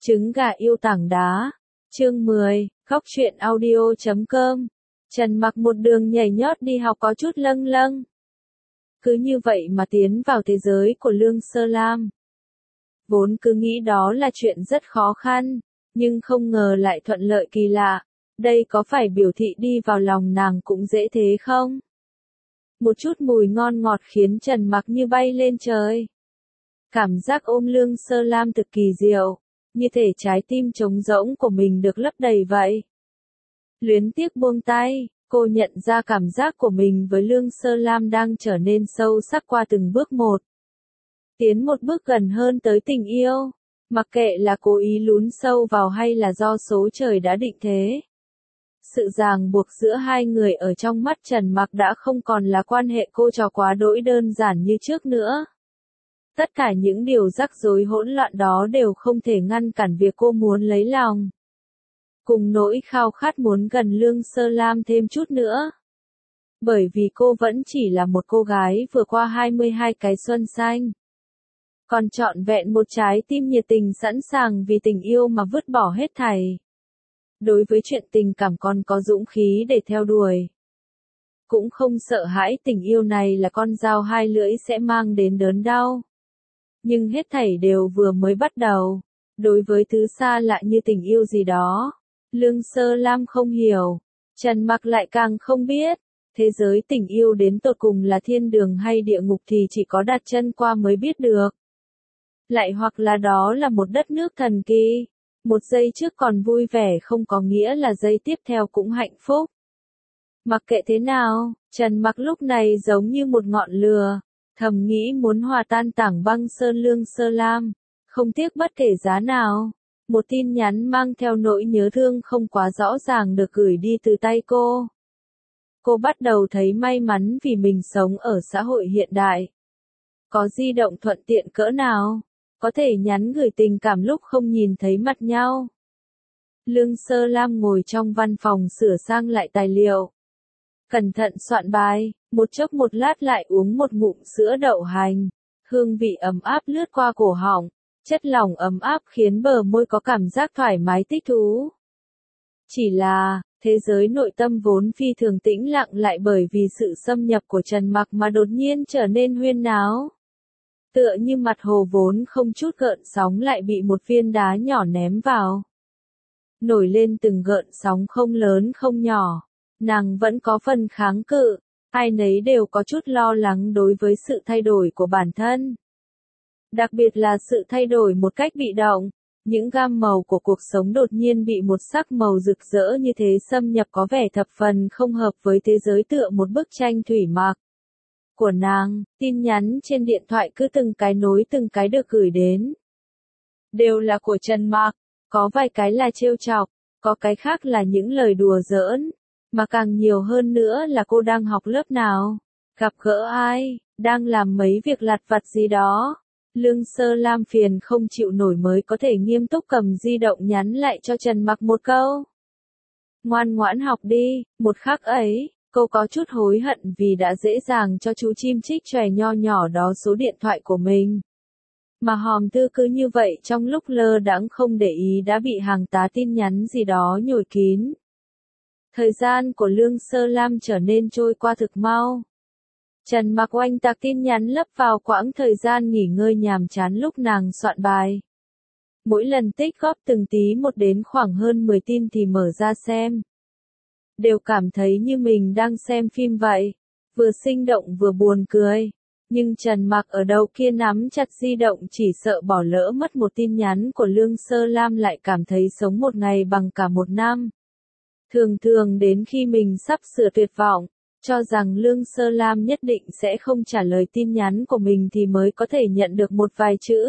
Trứng gà yêu tảng đá. Chương 10, Khóc chuyện audio.com. Trần Mặc một đường nhảy nhót đi học có chút lâng lâng. Cứ như vậy mà tiến vào thế giới của Lương Sơ Lam. Vốn cứ nghĩ đó là chuyện rất khó khăn, nhưng không ngờ lại thuận lợi kỳ lạ. Đây có phải biểu thị đi vào lòng nàng cũng dễ thế không? Một chút mùi ngon ngọt khiến Trần Mặc như bay lên trời. Cảm giác ôm Lương Sơ Lam thực kỳ diệu, như thể trái tim trống rỗng của mình được lấp đầy vậy. Luyến tiếc buông tay, cô nhận ra cảm giác của mình với Lương Sơ Lam đang trở nên sâu sắc qua từng bước một. Tiến một bước gần hơn tới tình yêu, mặc kệ là cố ý lún sâu vào hay là do số trời đã định thế. Sự ràng buộc giữa hai người ở trong mắt Trần Mặc đã không còn là quan hệ cô trò quá đỗi đơn giản như trước nữa. Tất cả những điều rắc rối hỗn loạn đó đều không thể ngăn cản việc cô muốn lấy lòng. Cùng nỗi khao khát muốn gần Lương Sơ Lam thêm chút nữa. Bởi vì cô vẫn chỉ là một cô gái vừa qua 22 cái xuân xanh. Còn trọn vẹn một trái tim nhiệt tình sẵn sàng vì tình yêu mà vứt bỏ hết thảy. Đối với chuyện tình cảm còn có dũng khí để theo đuổi. Cũng không sợ hãi tình yêu này là con dao hai lưỡi sẽ mang đến đớn đau. Nhưng hết thảy đều vừa mới bắt đầu. Đối với thứ xa lạ như tình yêu gì đó, Lương Sơ Lam không hiểu. Trần Mặc lại càng không biết. Thế giới tình yêu đến tột cùng là thiên đường hay địa ngục thì chỉ có đặt chân qua mới biết được. Lại hoặc là đó là một đất nước thần kỳ. Một giây trước còn vui vẻ không có nghĩa là giây tiếp theo cũng hạnh phúc. Mặc kệ thế nào, Trần Mặc lúc này giống như một ngọn lửa, thầm nghĩ muốn hòa tan tảng băng sơn Lương Sơ Lam, không tiếc bất kể giá nào. Một tin nhắn mang theo nỗi nhớ thương không quá rõ ràng được gửi đi từ tay cô. Cô bắt đầu thấy may mắn vì mình sống ở xã hội hiện đại. Có di động thuận tiện cỡ nào, có thể nhắn gửi tình cảm lúc không nhìn thấy mặt nhau. Lương Sơ Lam ngồi trong văn phòng sửa sang lại tài liệu. Cẩn thận soạn bài, một chốc một lát lại uống một ngụm sữa đậu hành. Hương vị ấm áp lướt qua cổ họng, chất lỏng ấm áp khiến bờ môi có cảm giác thoải mái thích thú. Chỉ là, thế giới nội tâm vốn phi thường tĩnh lặng lại bởi vì sự xâm nhập của Trần Mặc mà đột nhiên trở nên huyên náo. Tựa như mặt hồ vốn không chút gợn sóng lại bị một viên đá nhỏ ném vào. Nổi lên từng gợn sóng không lớn không nhỏ. Nàng vẫn có phần kháng cự, ai nấy đều có chút lo lắng đối với sự thay đổi của bản thân. Đặc biệt là sự thay đổi một cách bị động, những gam màu của cuộc sống đột nhiên bị một sắc màu rực rỡ như thế xâm nhập có vẻ thập phần không hợp với thế giới tựa một bức tranh thủy mặc. Của nàng, tin nhắn trên điện thoại cứ từng cái nối từng cái được gửi đến. Đều là của Trần Mặc, có vài cái là trêu chọc, có cái khác là những lời đùa giỡn. Mà càng nhiều hơn nữa là cô đang học lớp nào, gặp gỡ ai, đang làm mấy việc lặt vặt gì đó. Lương Sơ Lam phiền không chịu nổi mới có thể nghiêm túc cầm di động nhắn lại cho Trần Mặc một câu. Ngoan ngoãn học đi, một khắc ấy, cô có chút hối hận vì đã dễ dàng cho chú chim chích chòe nho nhỏ đó số điện thoại của mình. Mà hòm thư cứ như vậy trong lúc lơ đãng không để ý đã bị hàng tá tin nhắn gì đó nhồi kín. Thời gian của Lương Sơ Lam trở nên trôi qua thực mau. Trần Mặc oanh tạc tin nhắn lấp vào quãng thời gian nghỉ ngơi nhàm chán lúc nàng soạn bài. Mỗi lần tích góp từng tí một đến khoảng hơn 10 tin thì mở ra xem. Đều cảm thấy như mình đang xem phim vậy. Vừa sinh động vừa buồn cười. Nhưng Trần Mặc ở đầu kia nắm chặt di động chỉ sợ bỏ lỡ mất một tin nhắn của Lương Sơ Lam lại cảm thấy sống một ngày bằng cả một năm. Thường thường đến khi mình sắp sửa tuyệt vọng, cho rằng Lương Sơ Lam nhất định sẽ không trả lời tin nhắn của mình thì mới có thể nhận được một vài chữ.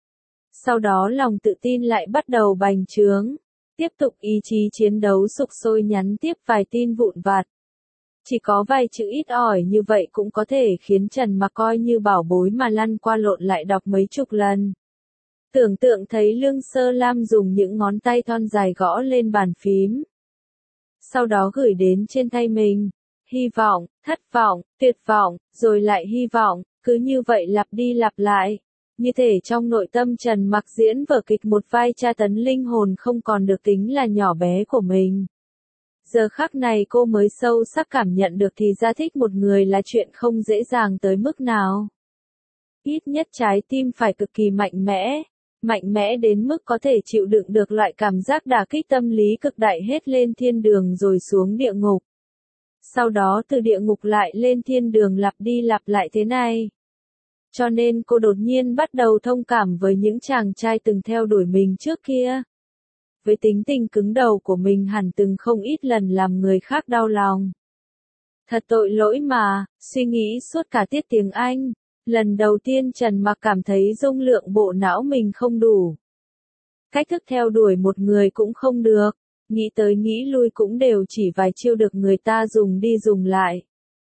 Sau đó lòng tự tin lại bắt đầu bành trướng, tiếp tục ý chí chiến đấu sục sôi nhắn tiếp vài tin vụn vặt. Chỉ có vài chữ ít ỏi như vậy cũng có thể khiến Trần Mặc coi như bảo bối mà lăn qua lộn lại đọc mấy chục lần. Tưởng tượng thấy Lương Sơ Lam dùng những ngón tay thon dài gõ lên bàn phím. Sau đó gửi đến trên tay mình. Hy vọng, thất vọng, tuyệt vọng, rồi lại hy vọng, cứ như vậy lặp đi lặp lại. Như thể trong nội tâm Trần Mặc diễn vở kịch một vai tra tấn linh hồn không còn được tính là nhỏ bé của mình. Giờ khắc này cô mới sâu sắc cảm nhận được thì ra thích một người là chuyện không dễ dàng tới mức nào. Ít nhất trái tim phải cực kỳ mạnh mẽ đến mức có thể chịu đựng được loại cảm giác đả kích tâm lý cực đại hết lên thiên đường rồi xuống địa ngục. Sau đó từ địa ngục lại lên thiên đường lặp đi lặp lại thế này. Cho nên cô đột nhiên bắt đầu thông cảm với những chàng trai từng theo đuổi mình trước kia. Với tính tình cứng đầu của mình hẳn từng không ít lần làm người khác đau lòng. Thật tội lỗi mà, suy nghĩ suốt cả tiết tiếng Anh. Lần đầu tiên Trần Mặc cảm thấy dung lượng bộ não mình không đủ. Cách thức theo đuổi một người cũng không được, nghĩ tới nghĩ lui cũng đều chỉ vài chiêu được người ta dùng đi dùng lại.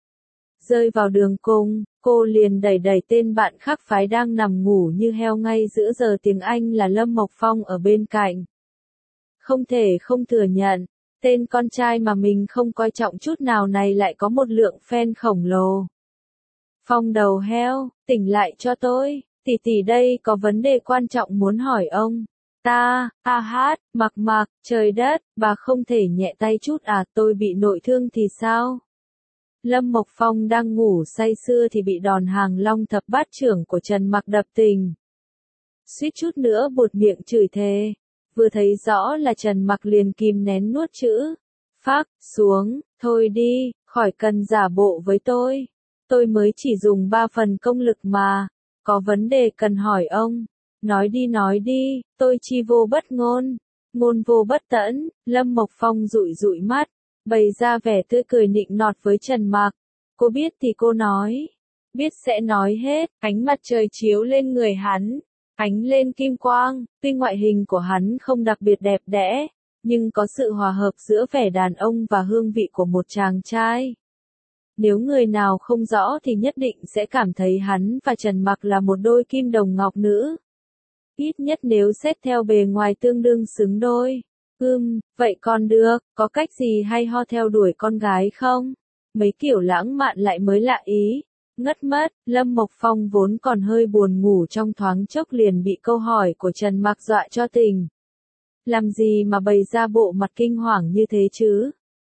Rơi vào đường cùng, cô liền đẩy tên bạn khác phái đang nằm ngủ như heo ngay giữa giờ tiếng Anh là Lâm Mộc Phong ở bên cạnh. Không thể không thừa nhận, tên con trai mà mình không coi trọng chút nào này lại có một lượng fan khổng lồ. Phong đầu heo, tỉnh lại cho tôi, tỷ đây có vấn đề quan trọng muốn hỏi ông. Ta, hát, mặc, trời đất, bà không thể nhẹ tay chút à, tôi bị nội thương thì sao? Lâm Mộc Phong đang ngủ say sưa thì bị đòn hàng long thập bát trưởng của Trần Mặc đập tỉnh. Suýt chút nữa buột miệng chửi thề. Vừa thấy rõ là Trần Mặc liền kìm nén nuốt chữ. Phác, xuống, thôi đi, khỏi cần giả bộ với tôi. Tôi mới chỉ dùng 3 phần công lực mà. Có vấn đề cần hỏi ông. Nói đi, tôi chi vô bất ngôn. Ngôn vô bất tẫn, Lâm Mộc Phong dụi mắt. Bày ra vẻ tươi cười nịnh nọt với Trần Mặc. Cô biết thì cô nói. Biết sẽ nói hết, ánh mặt trời chiếu lên người hắn. Ánh lên kim quang, tuy ngoại hình của hắn không đặc biệt đẹp đẽ, nhưng có sự hòa hợp giữa vẻ đàn ông và hương vị của một chàng trai. Nếu người nào không rõ thì nhất định sẽ cảm thấy hắn và Trần Mặc là một đôi kim đồng ngọc nữ. Ít nhất nếu xét theo bề ngoài tương đương xứng đôi. Vậy còn được, có cách gì hay ho theo đuổi con gái không? Mấy kiểu lãng mạn lại mới lạ ý. Ngất mất, Lâm Mộc Phong vốn còn hơi buồn ngủ trong thoáng chốc liền bị câu hỏi của Trần Mặc dọa cho tỉnh. Làm gì mà bày ra bộ mặt kinh hoàng như thế chứ?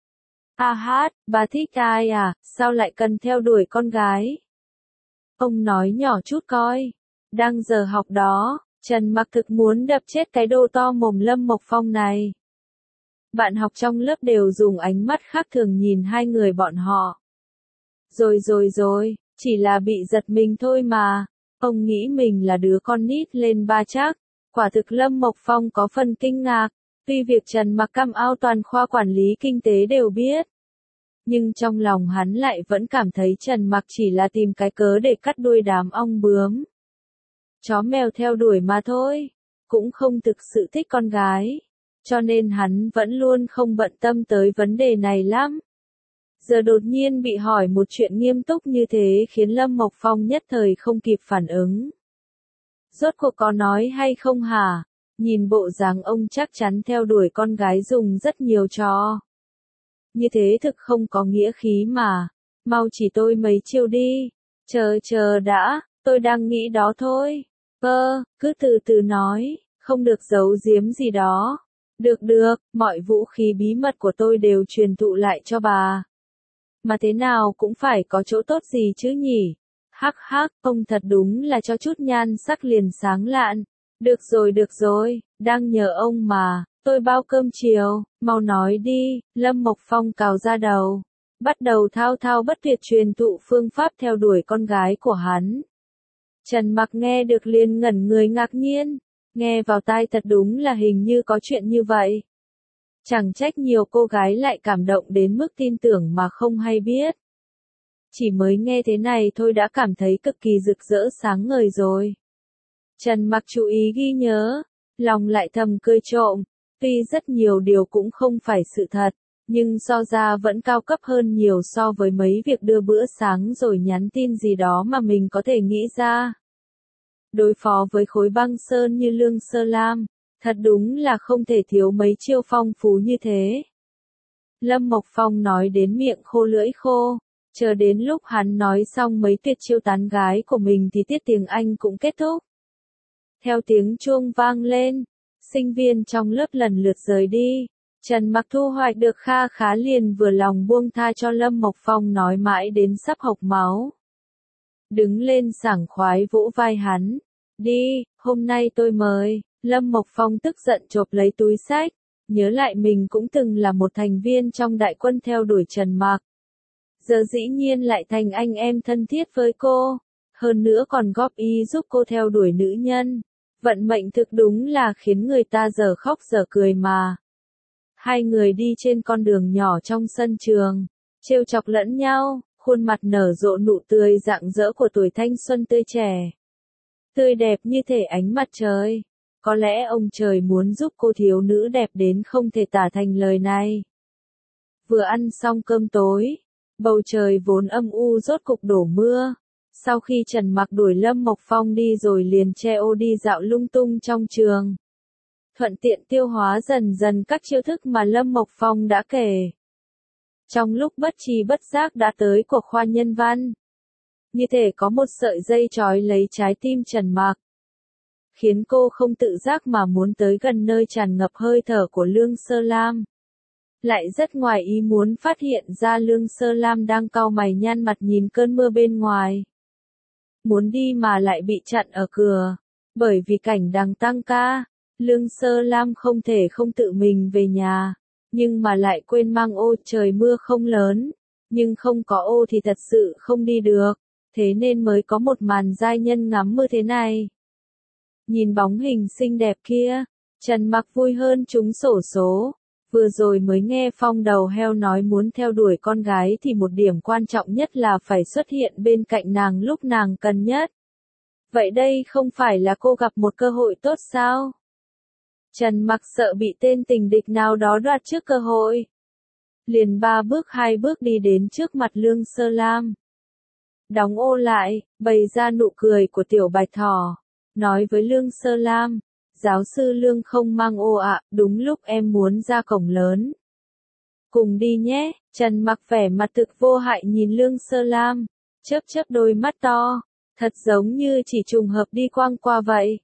Hát, bà thích ai à, sao lại cần theo đuổi con gái? Ông nói nhỏ chút coi. Đang giờ học đó, Trần Mặc thực muốn đập chết cái đồ to mồm Lâm Mộc Phong này. Bạn học trong lớp đều dùng ánh mắt khác thường nhìn hai người bọn họ. Rồi, chỉ là bị giật mình thôi mà. Ông nghĩ mình là đứa con nít lên ba chắc. Quả thực Lâm Mộc Phong có phần kinh ngạc. Tuy việc Trần Mặc cam ao toàn khoa quản lý kinh tế đều biết. Nhưng trong lòng hắn lại vẫn cảm thấy Trần Mặc chỉ là tìm cái cớ để cắt đuôi đám ong bướm. Chó mèo theo đuổi mà thôi. Cũng không thực sự thích con gái. Cho nên hắn vẫn luôn không bận tâm tới vấn đề này lắm. Giờ đột nhiên bị hỏi một chuyện nghiêm túc như thế khiến Lâm Mộc Phong nhất thời không kịp phản ứng. Rốt cuộc có nói hay không hả? Nhìn bộ dáng ông chắc chắn theo đuổi con gái dùng rất nhiều trò. Như thế thực không có nghĩa khí mà. Mau chỉ tôi mấy chiêu đi. Chờ đã, tôi đang nghĩ đó thôi. Cứ từ từ nói, không được giấu giếm gì đó. Được, mọi vũ khí bí mật của tôi đều truyền thụ lại cho bà. Mà thế nào cũng phải có chỗ tốt gì chứ nhỉ? Hắc, ông thật đúng là cho chút nhan sắc liền sáng lạn. Được rồi, đang nhờ ông mà, tôi bao cơm chiều, mau nói đi, Lâm Mộc Phong cào ra đầu. Bắt đầu thao bất tuyệt truyền thụ phương pháp theo đuổi con gái của hắn. Trần Mặc nghe được liền ngẩn người ngạc nhiên, nghe vào tai thật đúng là hình như có chuyện như vậy. Chẳng trách nhiều cô gái lại cảm động đến mức tin tưởng mà không hay biết. Chỉ mới nghe thế này thôi đã cảm thấy cực kỳ rực rỡ sáng ngời rồi. Trần Mặc chú ý ghi nhớ, lòng lại thầm cười trộm, tuy rất nhiều điều cũng không phải sự thật, nhưng so ra vẫn cao cấp hơn nhiều so với mấy việc đưa bữa sáng rồi nhắn tin gì đó mà mình có thể nghĩ ra. Đối phó với khối băng sơn như Lương Sơ Lam, thật đúng là không thể thiếu mấy chiêu phong phú như thế. Lâm Mộc Phong nói đến miệng khô lưỡi khô, chờ đến lúc hắn nói xong mấy tuyệt chiêu tán gái của mình thì tiết tiếng Anh cũng kết thúc. Theo tiếng chuông vang lên, sinh viên trong lớp lần lượt rời đi. Trần Mặc thu hoạch được kha khá liền vừa lòng buông tha cho Lâm Mộc Phong nói mãi đến sắp hộc máu. Đứng lên sảng khoái vỗ vai hắn. Đi, hôm nay tôi mời. Lâm Mộc Phong tức giận chộp lấy túi xách. Nhớ lại mình cũng từng là một thành viên trong đại quân theo đuổi Trần Mặc. Giờ dĩ nhiên lại thành anh em thân thiết với cô. Hơn nữa còn góp ý giúp cô theo đuổi nữ nhân. Vận mệnh thực đúng là khiến người ta giờ khóc giờ cười mà. Hai người đi trên con đường nhỏ trong sân trường, trêu chọc lẫn nhau, khuôn mặt nở rộ nụ tươi rạng rỡ của tuổi thanh xuân tươi trẻ. Tươi đẹp như thể ánh mặt trời. Có lẽ ông trời muốn giúp cô thiếu nữ đẹp đến không thể tả thành lời này. Vừa ăn xong cơm tối, bầu trời vốn âm u rốt cục đổ mưa. Sau khi Trần Mặc đuổi Lâm Mộc Phong đi rồi liền che ô đi dạo lung tung trong trường. Thuận tiện tiêu hóa dần dần các chiêu thức mà Lâm Mộc Phong đã kể. Trong lúc bất tri bất giác đã tới của khoa nhân văn. Như thể có một sợi dây trói lấy trái tim Trần Mặc. Khiến cô không tự giác mà muốn tới gần nơi tràn ngập hơi thở của Lương Sơ Lam. Lại rất ngoài ý muốn phát hiện ra Lương Sơ Lam đang cau mày nhăn mặt nhìn cơn mưa bên ngoài. Muốn đi mà lại bị chặn ở cửa. Bởi vì cảnh đang tăng ca, Lương Sơ Lam không thể không tự mình về nhà. Nhưng mà lại quên mang ô, trời mưa không lớn. Nhưng không có ô thì thật sự không đi được. Thế nên mới có một màn giai nhân ngắm mưa thế này. Nhìn bóng hình xinh đẹp kia, Trần Mặc vui hơn trúng xổ số. Vừa rồi mới nghe Phong đầu heo nói muốn theo đuổi con gái thì một điểm quan trọng nhất là phải xuất hiện bên cạnh nàng lúc nàng cần nhất. Vậy đây không phải là cô gặp một cơ hội tốt sao? Trần Mặc sợ bị tên tình địch nào đó đoạt trước cơ hội. Liền 3 bước 2 bước đi đến trước mặt Lương Sơ Lam. Đóng ô lại, bày ra nụ cười của tiểu bạch thỏ. Nói với Lương Sơ Lam, giáo sư Lương không mang ô ạ, đúng lúc em muốn ra cổng lớn. Cùng đi nhé. Trần Mặc vẻ mặt thực vô hại nhìn Lương Sơ Lam, chớp chớp đôi mắt to, thật giống như chỉ trùng hợp đi quang qua vậy.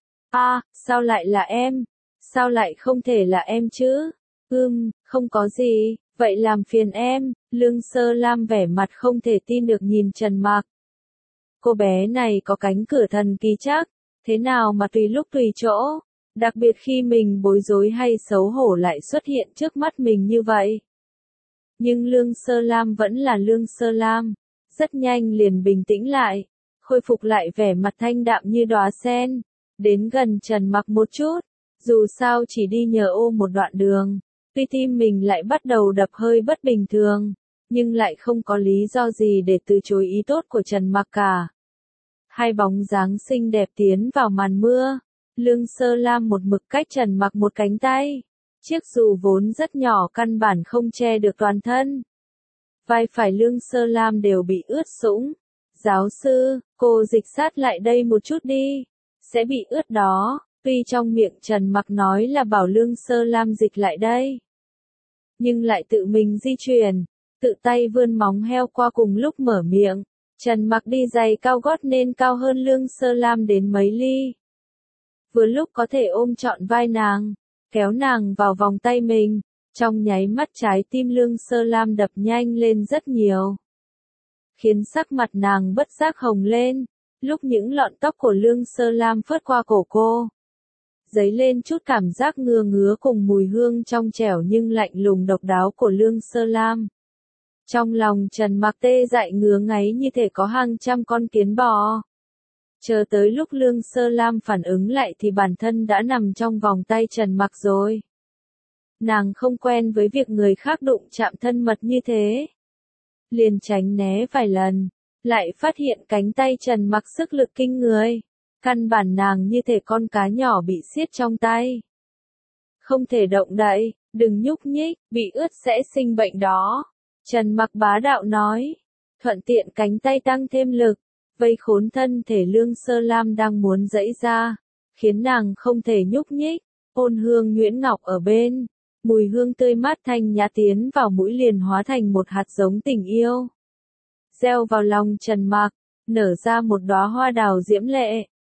Sao lại là em? Sao lại không thể là em chứ? Không có gì, vậy làm phiền em. Lương Sơ Lam vẻ mặt không thể tin được nhìn Trần Mặc. Cô bé này có cánh cửa thần kỳ chắc, thế nào mà tùy lúc tùy chỗ, đặc biệt khi mình bối rối hay xấu hổ lại xuất hiện trước mắt mình như vậy. Nhưng Lương Sơ Lam vẫn là Lương Sơ Lam, rất nhanh liền bình tĩnh lại, khôi phục lại vẻ mặt thanh đạm như đóa sen, đến gần Trần Mặc một chút, dù sao chỉ đi nhờ ô một đoạn đường, tuy tim mình lại bắt đầu đập hơi bất bình thường, nhưng lại không có lý do gì để từ chối ý tốt của Trần Mặc cả. Hai bóng dáng xinh đẹp tiến vào màn mưa, Lương Sơ Lam một mực cách Trần Mặc một cánh tay. Chiếc dù vốn rất nhỏ căn bản không che được toàn thân. Vai phải Lương Sơ Lam đều bị ướt sũng. Giáo sư, cô dịch sát lại đây một chút đi. Sẽ bị ướt đó. Tuy trong miệng Trần Mặc nói là bảo Lương Sơ Lam dịch lại đây. Nhưng lại tự mình di chuyển. Tự tay vươn móng heo qua cùng lúc mở miệng. Trần Mặc đi giày cao gót nên cao hơn Lương Sơ Lam đến mấy ly. Vừa lúc có thể ôm trọn vai nàng. Kéo nàng vào vòng tay mình, trong nháy mắt trái tim Lương Sơ Lam đập nhanh lên rất nhiều. Khiến sắc mặt nàng bất giác hồng lên, lúc những lọn tóc của Lương Sơ Lam phớt qua cổ cô. Dấy lên chút cảm giác ngứa ngứa cùng mùi hương trong trẻo nhưng lạnh lùng độc đáo của Lương Sơ Lam. Trong lòng Trần Mặc tê dại ngứa ngáy như thể có hàng trăm con kiến bò. Chờ tới lúc Lương Sơ Lam phản ứng lại thì bản thân đã nằm trong vòng tay Trần Mặc rồi. Nàng không quen với việc người khác đụng chạm thân mật như thế. Liền tránh né vài lần, lại phát hiện cánh tay Trần Mặc sức lực kinh người. Căn bản nàng như thể con cá nhỏ bị siết trong tay. Không thể động đậy, đừng nhúc nhích, bị ướt sẽ sinh bệnh đó. Trần Mặc bá đạo nói, thuận tiện cánh tay tăng thêm lực. Vây khốn thân thể Lương Sơ Lam đang muốn giãy ra, khiến nàng không thể nhúc nhích. Ôn hương nhuyễn ngọc ở bên, mùi hương tươi mát thanh nhã tiến vào mũi liền hóa thành một hạt giống tình yêu. Gieo vào lòng Trần Mặc, nở ra một đóa hoa đào diễm lệ,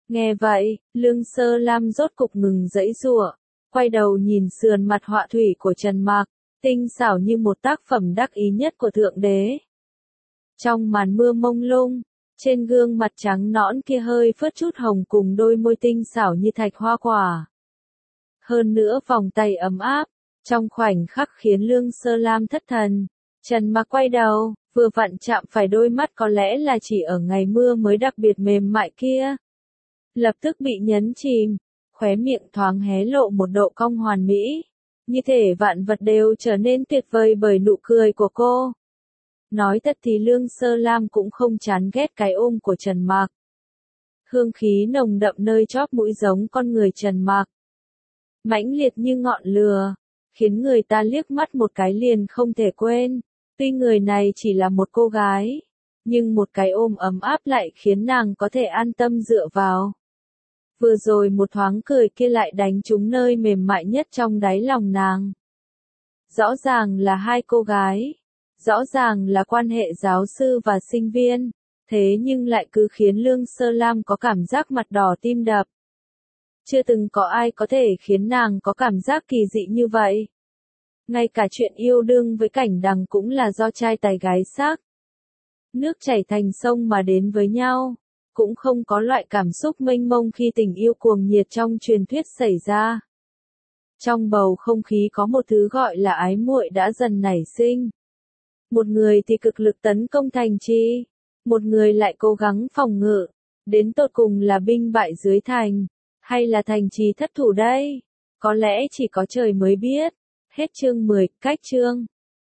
Nghe vậy, Lương Sơ Lam rốt cục ngừng giãy giụa, quay đầu nhìn sườn mặt họa thủy của Trần Mạc, tinh xảo như một tác phẩm đắc ý nhất của Thượng Đế. Trong màn mưa mông lung, trên gương mặt trắng nõn kia hơi phớt chút hồng cùng đôi môi tinh xảo như thạch hoa quả. Hơn nữa vòng tay ấm áp, trong khoảnh khắc khiến Lương Sơ Lam thất thần. Trần Mạc quay đầu, vừa vặn chạm phải đôi mắt có lẽ là chỉ ở ngày mưa mới đặc biệt mềm mại kia. Lập tức bị nhấn chìm, khóe miệng thoáng hé lộ một độ cong hoàn mỹ. Như thể vạn vật đều trở nên tuyệt vời bởi nụ cười của cô. Nói thật thì Lương Sơ Lam cũng không chán ghét cái ôm của Trần Mạc. Hương khí nồng đậm nơi chóp mũi giống con người Trần Mạc. Mãnh liệt như ngọn lửa, khiến người ta liếc mắt một cái liền không thể quên. Tuy người này chỉ là một cô gái, nhưng một cái ôm ấm áp lại khiến nàng có thể an tâm dựa vào. Vừa rồi một thoáng cười kia lại đánh trúng nơi mềm mại nhất trong đáy lòng nàng. Rõ ràng là hai cô gái, rõ ràng là quan hệ giáo sư và sinh viên, thế nhưng lại cứ khiến Lương Sơ Lam có cảm giác mặt đỏ tim đập. Chưa từng có ai có thể khiến nàng có cảm giác kỳ dị như vậy. Ngay cả chuyện yêu đương với Cảnh Đằng cũng là do trai tài gái sắc. Nước chảy thành sông mà đến với nhau, cũng không có loại cảm xúc mênh mông khi tình yêu cuồng nhiệt trong truyền thuyết xảy ra. Trong bầu không khí có một thứ gọi là ái muội đã dần nảy sinh. Một người thì cực lực tấn công thành trì, một người lại cố gắng phòng ngự, đến tột cùng là binh bại dưới thành, hay là thành trì thất thủ đây? Có lẽ chỉ có trời mới biết. Hết chương 10, cách chương.